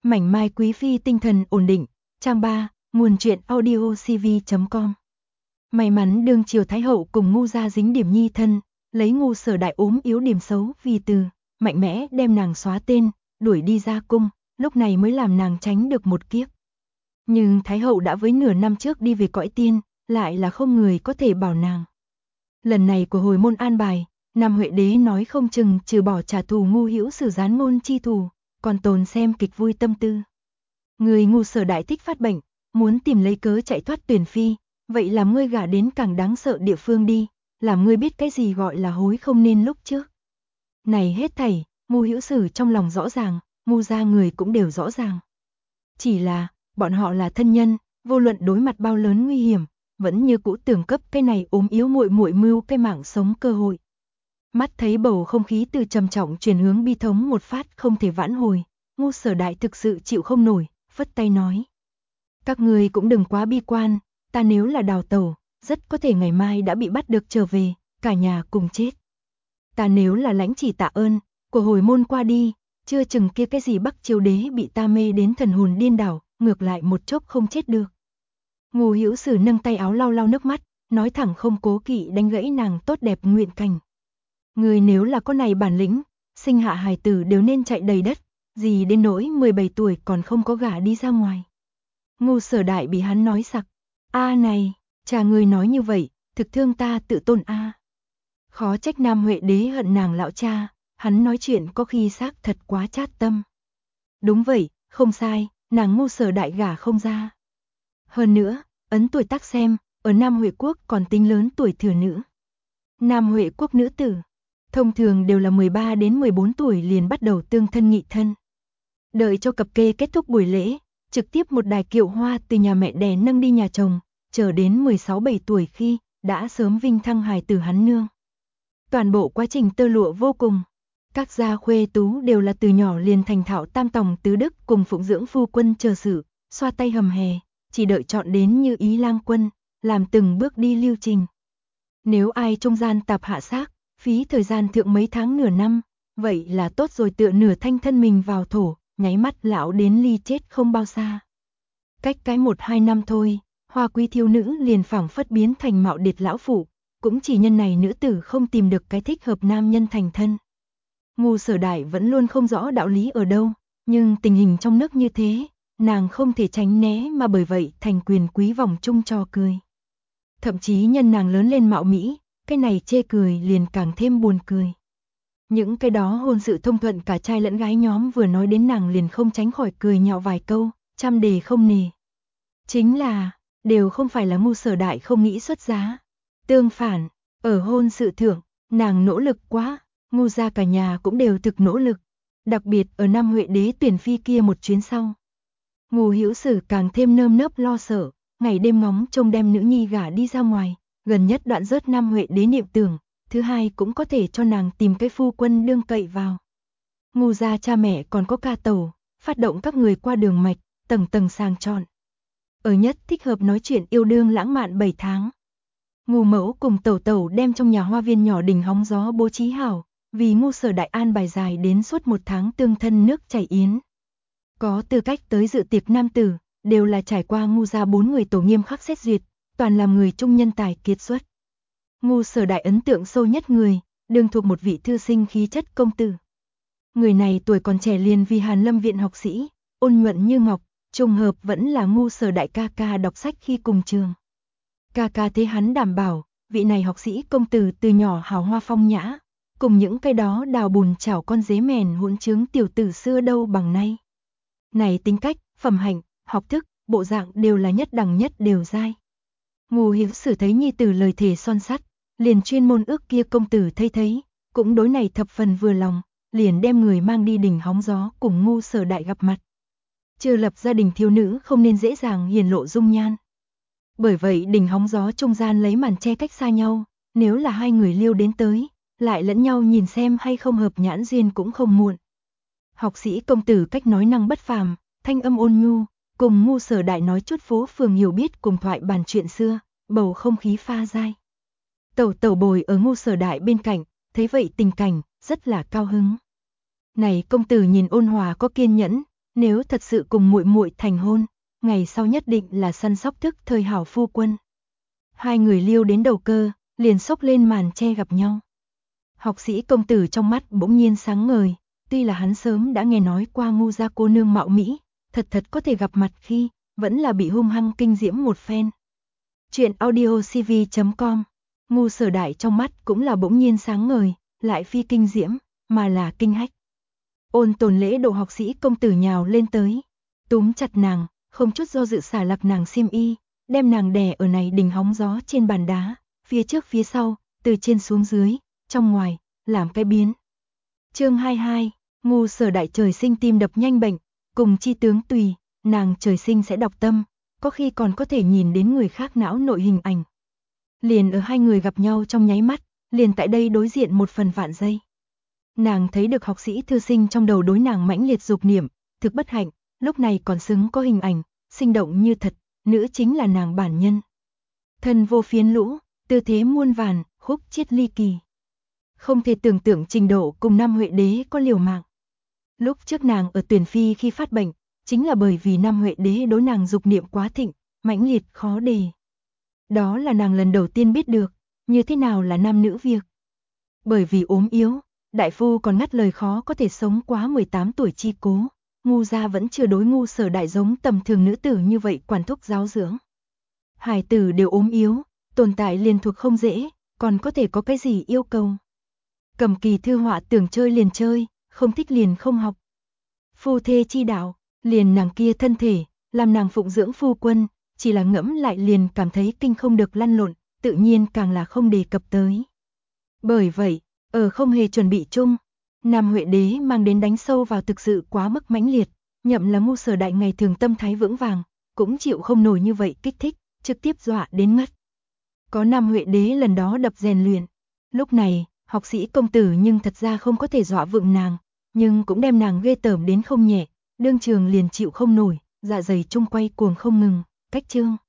Mảnh mai quý phi tinh thần ổn định, trang 3, nguồn truyện audiocv.com. May mắn đương triều thái hậu cùng Ngu gia dính điểm nhi thân, lấy Ngu Sở Đại ốm yếu điểm xấu vì từ, mạnh mẽ đem nàng xóa tên, đuổi đi ra cung, lúc này mới làm nàng tránh được một kiếp. Nhưng thái hậu đã với nửa năm trước đi về cõi tiên, lại là không người có thể bảo nàng. Lần này của hồi môn an bài, Nam Huệ Đế nói không chừng trừ bỏ trả thù Ngu Hữu Sử gián môn chi thù, còn tồn xem kịch vui tâm tư. Người Ngu Sở Đại thích phát bệnh, muốn tìm lấy cớ chạy thoát tuyển phi, vậy làm ngươi gả đến càng đáng sợ địa phương đi, làm ngươi biết cái gì gọi là hối không nên lúc trước. Này hết thảy, Ngu Hữu Sử trong lòng rõ ràng, Ngu gia người cũng đều rõ ràng. Chỉ là, bọn họ là thân nhân, vô luận đối mặt bao lớn nguy hiểm, vẫn như cũ tưởng cấp cái này ốm yếu muội muội mưu cái mạng sống cơ hội. Mắt thấy bầu không khí từ trầm trọng chuyển hướng bi thống một phát không thể vãn hồi, Ngu Sở Đại thực sự chịu không nổi, phất tay nói. Các người cũng đừng quá bi quan, ta nếu là đào tẩu, rất có thể ngày mai đã bị bắt được trở về, cả nhà cùng chết. Ta nếu là lãnh chỉ tạ ơn, của hồi môn qua đi, chưa chừng kia cái gì Bắc Chiêu Đế bị ta mê đến thần hồn điên đảo, ngược lại một chốc không chết được. Ngu Hữu Sử nâng tay áo lau lau nước mắt, nói thẳng không cố kỵ đánh gãy nàng tốt đẹp nguyện cảnh. Người nếu là có này bản lĩnh, sinh hạ hài tử đều nên chạy đầy đất, gì đến nỗi 17 tuổi còn không có gả đi ra ngoài. Ngu Sở Đại bị hắn nói sặc. A này, cha ngươi nói như vậy, thực thương ta tự tôn a. Khó trách Nam Huệ Đế hận nàng lão cha, hắn nói chuyện có khi xác thật quá chát tâm. Đúng vậy, không sai, nàng Ngu Sở Đại gả không ra. Hơn nữa, ấn tuổi tác xem, ở Nam Huệ Quốc còn tính lớn tuổi thừa nữ. Nam Huệ Quốc nữ tử, thông thường đều là 13 đến 14 tuổi liền bắt đầu tương thân nghị thân. Đợi cho cập kê kết thúc buổi lễ, trực tiếp một đài kiệu hoa từ nhà mẹ đẻ nâng đi nhà chồng, chờ đến 16-17 tuổi khi đã sớm vinh thăng hài tử hắn nương. Toàn bộ quá trình tơ lụa vô cùng. Các gia khuê tú đều là từ nhỏ liền thành thạo tam tòng tứ đức cùng phụng dưỡng phu quân chờ sự, xoa tay hầm hè, chỉ đợi chọn đến như ý lang quân, làm từng bước đi lưu trình. Nếu ai trung gian tạp hạ xác, phí thời gian thượng mấy tháng nửa năm, vậy là tốt rồi tựa nửa thanh thân mình vào thổ, nháy mắt lão đến ly chết không bao xa. Cách cái 1-2 năm thôi, hoa quý thiếu nữ liền phảng phất biến thành mạo điệt lão phụ, cũng chỉ nhân này nữ tử không tìm được cái thích hợp nam nhân thành thân. Ngu Sở Đại vẫn luôn không rõ đạo lý ở đâu, nhưng tình hình trong nước như thế, nàng không thể tránh né mà bởi vậy thành quyền quý vòng chung trò cười. Thậm chí nhân nàng lớn lên mạo mỹ, cái này chê cười liền càng thêm buồn cười. Những cái đó hôn sự thông thuận cả trai lẫn gái nhóm vừa nói đến nàng liền không tránh khỏi cười nhạo vài câu, trăm đề không nề. Chính là, đều không phải là Ngu Sở Đại không nghĩ xuất giá. Tương phản, ở hôn sự thượng, nàng nỗ lực quá, Ngu gia cả nhà cũng đều thực nỗ lực. Đặc biệt ở Nam Huệ Đế tuyển phi kia một chuyến sau. Ngu Hữu Sử càng thêm nơm nớp lo sợ, ngày đêm ngóng trông đem nữ nhi gả đi ra ngoài, gần nhất đoạn rớt Nam Huệ Đế niệm tưởng, thứ hai cũng có thể cho nàng tìm cái phu quân đương cậy vào. Ngu gia cha mẹ còn có ca tẩu, phát động các người qua đường mạch, tầng tầng sàng chọn. Ở nhất thích hợp nói chuyện yêu đương lãng mạn 7 tháng. Ngu mẫu cùng tẩu tẩu đem trong nhà hoa viên nhỏ đình hóng gió bố trí hảo, vì Ngu Sở Đại an bài dài đến suốt 1 tháng tương thân nước chảy yến. Có tư cách tới dự tiệc nam tử, đều là trải qua Ngu gia 4 người tổ nghiêm khắc xét duyệt, toàn làm người trung nhân tài kiệt xuất. Ngu Sở Đại ấn tượng sâu nhất người, đương thuộc một vị thư sinh khí chất công tử. Người này tuổi còn trẻ liền vì Hàn Lâm viện học sĩ, ôn nhuận như ngọc, trùng hợp vẫn là Ngu Sở Đại ca ca đọc sách khi cùng trường. Ca ca thế hắn đảm bảo, vị này học sĩ công tử từ nhỏ hào hoa phong nhã, cùng những cái đó đào bùn chảo con dế mèn hỗn trướng tiểu tử xưa đâu bằng nay. Này tính cách, phẩm hạnh, học thức, bộ dạng đều là nhất đẳng nhất đều giai. Ngu Hữu Sử thấy nhi tử lời thề son sắt, liền chuyên môn ước kia công tử thấy, cũng đối này thập phần vừa lòng, liền đem người mang đi đỉnh hóng gió cùng Ngu Sở Đại gặp mặt. Chưa lập gia đình thiếu nữ không nên dễ dàng hiển lộ dung nhan. Bởi vậy đỉnh hóng gió trung gian lấy màn che cách xa nhau, nếu là hai người liêu đến tới, lại lẫn nhau nhìn xem hay không hợp nhãn duyên cũng không muộn. Học sĩ công tử cách nói năng bất phàm, thanh âm ôn nhu, cùng Ngu Sở Đại nói chút phố phường hiểu biết cùng thoại bàn chuyện xưa, bầu không khí pha dai. Tẩu tẩu bồi ở Ngu Sở Đại bên cạnh, thấy vậy tình cảnh, rất là cao hứng. Này công tử nhìn ôn hòa có kiên nhẫn, nếu thật sự cùng muội muội thành hôn, ngày sau nhất định là săn sóc thức thời hảo phu quân. Hai người liêu đến đầu cơ, liền xốc lên màn che gặp nhau. Học sĩ công tử trong mắt bỗng nhiên sáng ngời, tuy là hắn sớm đã nghe nói qua ngu gia cô nương mạo mỹ, thật có thể gặp mặt khi, vẫn là bị hung hăng kinh diễm một phen. Chuyện audiocv.com, Ngu Sở Đại trong mắt cũng là bỗng nhiên sáng ngời, lại phi kinh diễm, mà là kinh hách. Ôn Tồn lễ độ học sĩ công tử nhào lên tới, túm chặt nàng, không chút do dự xả lặc nàng xiêm y, đem nàng đè ở này đình hóng gió trên bàn đá, phía trước phía sau, từ trên xuống dưới, trong ngoài, làm cái biến. Chương 22, Ngu Sở Đại trời sinh tim đập nhanh bệnh, cùng chi tướng tùy, nàng trời sinh sẽ đọc tâm, có khi còn có thể nhìn đến người khác não nội hình ảnh. Liền ở hai người gặp nhau trong nháy mắt, liền tại đây đối diện một phần vạn giây. Nàng thấy được học sĩ thư sinh trong đầu đối nàng mãnh liệt dục niệm, thực bất hạnh, lúc này còn xứng có hình ảnh, sinh động như thật, nữ chính là nàng bản nhân. Thân vô phiến lũ, tư thế muôn vàn, khúc chiết ly kỳ. Không thể tưởng tượng trình độ cùng Nam Huệ Đế có liều mạng. Lúc trước nàng ở Tuyển Phi khi phát bệnh, chính là bởi vì Nam Huệ Đế đối nàng dục niệm quá thịnh, mãnh liệt khó đề. Đó là nàng lần đầu tiên biết được, như thế nào là nam nữ việc. Bởi vì ốm yếu, đại phu còn ngắt lời khó có thể sống quá 18 tuổi chi cố, Ngu gia vẫn chưa đối Ngu Sở Đại giống tầm thường nữ tử như vậy quản thúc giáo dưỡng. Hài tử đều ốm yếu, tồn tại liền thuộc không dễ, còn có thể có cái gì yêu cầu. Cầm kỳ thư họa tưởng chơi liền chơi, không thích liền không học. Phu thê chi đạo, liền nàng kia thân thể, làm nàng phụng dưỡng phu quân, chỉ là ngẫm lại liền cảm thấy kinh không được lăn lộn, tự nhiên càng là không đề cập tới. Bởi vậy, ở không hề chuẩn bị chung, Nam Huệ Đế mang đến đánh sâu vào thực sự quá mức mãnh liệt, nhậm là Ngu Sở Đại ngày thường tâm thái vững vàng, cũng chịu không nổi như vậy kích thích, trực tiếp dọa đến ngất. Có Nam Huệ Đế lần đó đập rèn luyện, lúc này, học sĩ công tử nhưng thật ra không có thể dọa vượng nàng, nhưng cũng đem nàng ghê tởm đến không nhẹ, đương trường liền chịu không nổi, dạ dày chung quay cuồng không ngừng, cách chương.